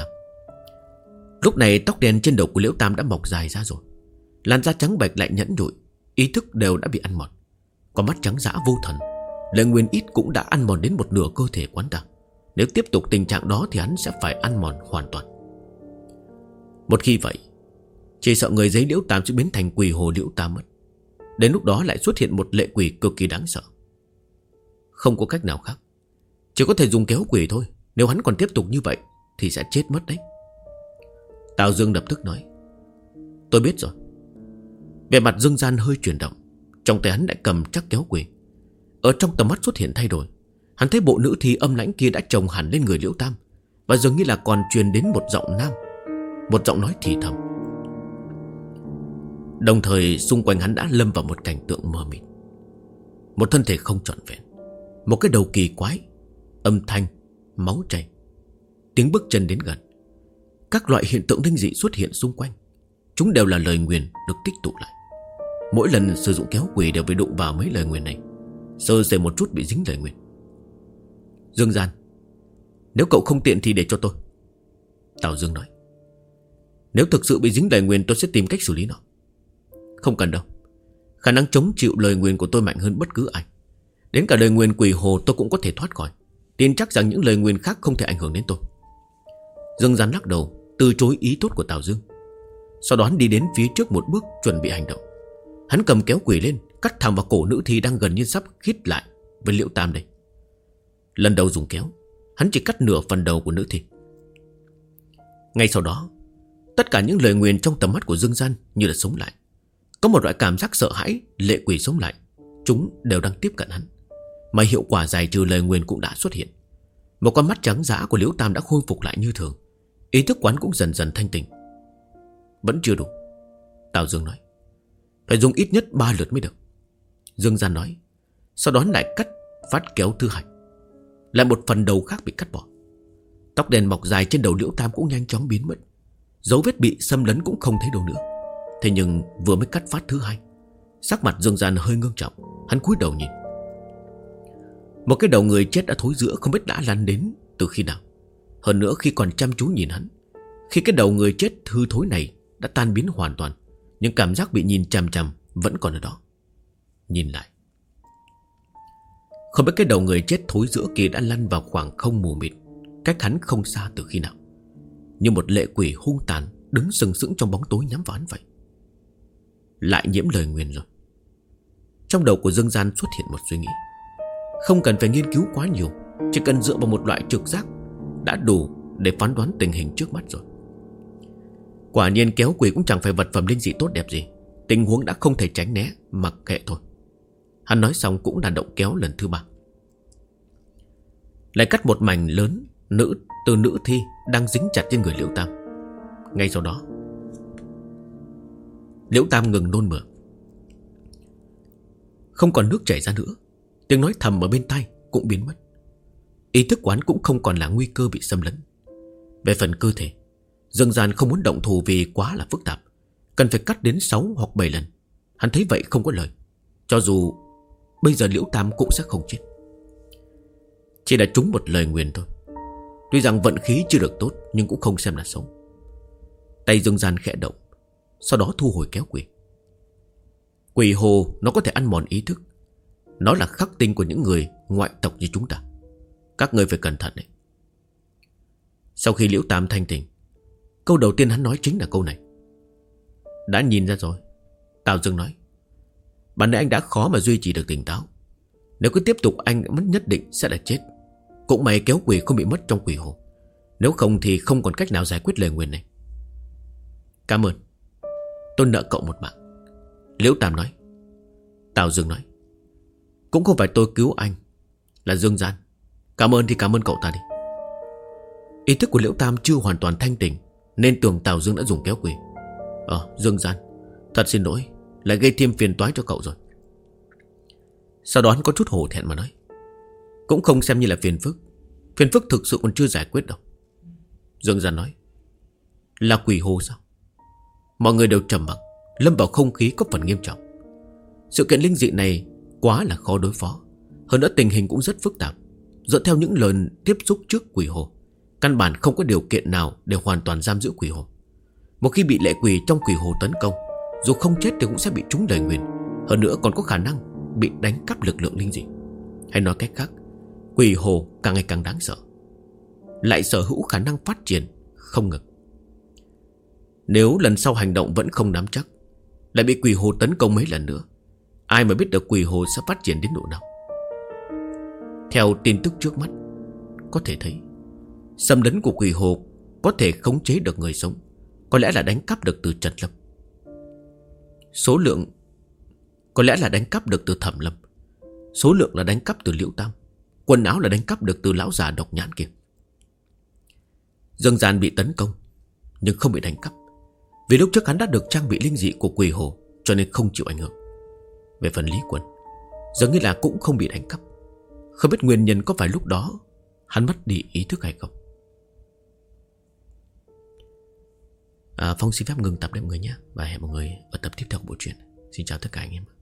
Lúc này tóc đen trên đầu của Liễu Tam đã mọc dài ra rồi. Làn da trắng bệch lại nhẵn nhụi, ý thức đều đã bị ăn mòn. Con mắt trắng dã vô thần, lời nguyền ít cũng đã ăn mòn đến một nửa cơ thể quán ta. Nếu tiếp tục tình trạng đó thì hắn sẽ phải ăn mòn hoàn toàn. Một khi vậy, chỉ sợ người giấy Liễu Tam sẽ biến thành quỷ hồ Liễu Tam mất. Đến lúc đó lại xuất hiện một lệ quỷ cực kỳ đáng sợ. Không có cách nào khác, chỉ có thể dùng kéo quỷ thôi. Nếu hắn còn tiếp tục như vậy thì sẽ chết mất đấy. Tào Dương lập tức nói, tôi biết rồi. Vẻ mặt Dương Gian hơi chuyển động, trong tay hắn lại cầm chắc kéo quỷ. Ở trong tầm mắt xuất hiện thay đổi. Hắn thấy bộ nữ thi âm lãnh kia đã chồng hẳn lên người Liễu Tam, và dường như là còn truyền đến một giọng nam, một giọng nói thì thầm. Đồng thời xung quanh hắn đã lâm vào một cảnh tượng mờ mịt. Một thân thể không trọn vẹn, một cái đầu kỳ quái, âm thanh, máu chảy, tiếng bước chân đến gần. Các loại hiện tượng linh dị xuất hiện xung quanh. Chúng đều là lời nguyền được tích tụ lại. Mỗi lần sử dụng kéo quỷ đều phải đụng vào mấy lời nguyền này, sơ sẩy một chút bị dính lời nguyền. Dương Gian, nếu cậu không tiện thì để cho tôi. Tào Dương nói, nếu thực sự bị dính lời nguyền tôi sẽ tìm cách xử lý nó. Không cần đâu, khả năng chống chịu lời nguyền của tôi mạnh hơn bất cứ ai. Đến cả lời nguyền quỷ hồ tôi cũng có thể thoát khỏi. Tin chắc rằng những lời nguyền khác không thể ảnh hưởng đến tôi. Dương Gian lắc đầu, từ chối ý tốt của Tào Dương. Sau đó hắn đi đến phía trước một bước, chuẩn bị hành động. Hắn cầm kéo quỷ lên, cắt thẳng vào cổ nữ thi đang gần như sắp khít lại với Liễu Tam đây. Lần đầu dùng kéo, hắn chỉ cắt nửa phần đầu của nữ thi. Ngay sau đó, tất cả những lời nguyền trong tầm mắt của Dương Gian như là sống lại. Có một loại cảm giác sợ hãi lệ quỷ sống lại. Chúng đều đang tiếp cận hắn. Mà hiệu quả giải trừ lời nguyền cũng đã xuất hiện. Một con mắt trắng dã của Liễu Tam đã khôi phục lại như thường. Ý thức quán cũng dần dần thanh tỉnh. Vẫn chưa đủ, Tào Dương nói. Phải dùng ít nhất 3 lượt mới được, Dương Gian nói. Sau đó lại cắt phát kéo thứ hai. Lại một phần đầu khác bị cắt bỏ. Tóc đen mọc dài trên đầu Liễu Tam cũng nhanh chóng biến mất. Dấu vết bị xâm lấn cũng không thấy đâu nữa. Thế nhưng vừa mới cắt phát thứ hai, sắc mặt Dương Gian hơi ngưng trọng. Hắn cúi đầu nhìn. Một cái đầu người chết đã thối rữa, không biết đã lăn đến từ khi nào. Hơn nữa khi còn chăm chú nhìn hắn, khi cái đầu người chết hư thối này đã tan biến hoàn toàn, nhưng cảm giác bị nhìn chằm chằm vẫn còn ở đó. Nhìn lại, không biết cái đầu người chết thối rữa kia đã lăn vào khoảng không mù mịt, cách hắn không xa từ khi nào. Như một lệ quỷ hung tàn đứng sừng sững trong bóng tối nhắm vào hắn vậy. Lại nhiễm lời nguyền rồi. Trong đầu của Dương Gian xuất hiện một suy nghĩ. Không cần phải nghiên cứu quá nhiều, chỉ cần dựa vào một loại trực giác đã đủ để phán đoán tình hình trước mắt rồi. Quả nhiên kéo quỷ cũng chẳng phải vật phẩm linh dị tốt đẹp gì. Tình huống đã không thể tránh né, mặc kệ thôi. Hắn nói xong cũng đàn động kéo lần thứ 3. Lại cắt một mảnh lớn từ nữ thi đang dính chặt trên người Liễu Tam. Ngay sau đó Liễu Tam ngừng nôn mửa. Không còn nước chảy ra nữa. Tiếng nói thầm ở bên tai cũng biến mất. Ý thức quán cũng không còn là nguy cơ bị xâm lấn. Về phần cơ thể, Dương Gian không muốn động thủ vì quá là phức tạp, cần phải cắt đến 6 hoặc 7 lần. Hắn thấy vậy không có lời. Cho dù bây giờ Liễu Tam cũng sẽ không chết. Chỉ là trúng một lời nguyền thôi. Tuy rằng vận khí chưa được tốt, nhưng cũng không xem là xấu. Tay Dương Gian khẽ động, sau đó thu hồi kéo quỷ. Quỷ hồ nó có thể ăn mòn ý thức. Nó là khắc tinh của những người ngoại tộc như chúng ta. Các người phải cẩn thận đấy. Sau khi Liễu Tam thanh tỉnh, câu đầu tiên hắn nói chính là câu này. Đã nhìn ra rồi, Tào Dương nói. Ban nãy anh đã khó mà duy trì được tỉnh táo. Nếu cứ tiếp tục anh mất nhất định sẽ là chết. Cũng may kéo quỷ không bị mất trong quỷ hồ. Nếu không thì không còn cách nào giải quyết lời nguyền này. Cảm ơn, tôi nợ cậu một mạng, Liễu Tam nói. Tào Dương nói. Cũng không phải tôi cứu anh, là Dương Gian. Cảm ơn thì cảm ơn cậu ta đi. Ý thức của Liễu Tam chưa hoàn toàn thanh tỉnh, nên tưởng Tào Dương đã dùng kéo quỷ. Dương Gian, thật xin lỗi, lại gây thêm phiền toái cho cậu rồi. Sau đó hắn có chút hổ thẹn mà nói. Cũng không xem như là phiền phức. Phiền phức thực sự còn chưa giải quyết đâu. Dương Gian nói. Là quỷ hồ sao? Mọi người đều trầm mặc, lâm vào không khí có phần nghiêm trọng. Sự kiện linh dị này quá là khó đối phó. Hơn nữa tình hình cũng rất phức tạp. Dựa theo những lần tiếp xúc trước quỷ hồ, căn bản không có điều kiện nào để hoàn toàn giam giữ quỷ hồ. Một khi bị lệ quỷ trong quỷ hồ tấn công, dù không chết thì cũng sẽ bị trúng lời nguyền. Hơn nữa còn có khả năng bị đánh cắp lực lượng linh dị. Hay nói cách khác, quỷ hồ càng ngày càng đáng sợ, lại sở hữu khả năng phát triển không ngừng. Nếu lần sau hành động vẫn không nắm chắc, lại bị quỷ hồ tấn công mấy lần nữa, ai mà biết được quỷ hồ sẽ phát triển đến độ nào. Theo tin tức trước mắt, có thể thấy xâm lấn của quỷ hồ có thể khống chế được người sống, có lẽ là đánh cắp được từ Trần Lâm. Số lượng có lẽ là đánh cắp được từ Thẩm Lâm. Số lượng là đánh cắp từ Liễu Tam. Quần áo là đánh cắp được từ lão già độc nhãn kia. Dương Gian bị tấn công nhưng không bị đánh cắp, vì lúc trước hắn đã được trang bị linh dị của quỷ hồ, cho nên không chịu ảnh hưởng. Về phần Lý Quân, dường như là cũng không bị đánh cắp. Không biết nguyên nhân có phải lúc đó hắn mất đi ý thức hay không. Phong xin phép ngừng tập để mọi người nhé, và hẹn mọi người ở tập tiếp theo của bộ truyện. Xin chào tất cả anh em.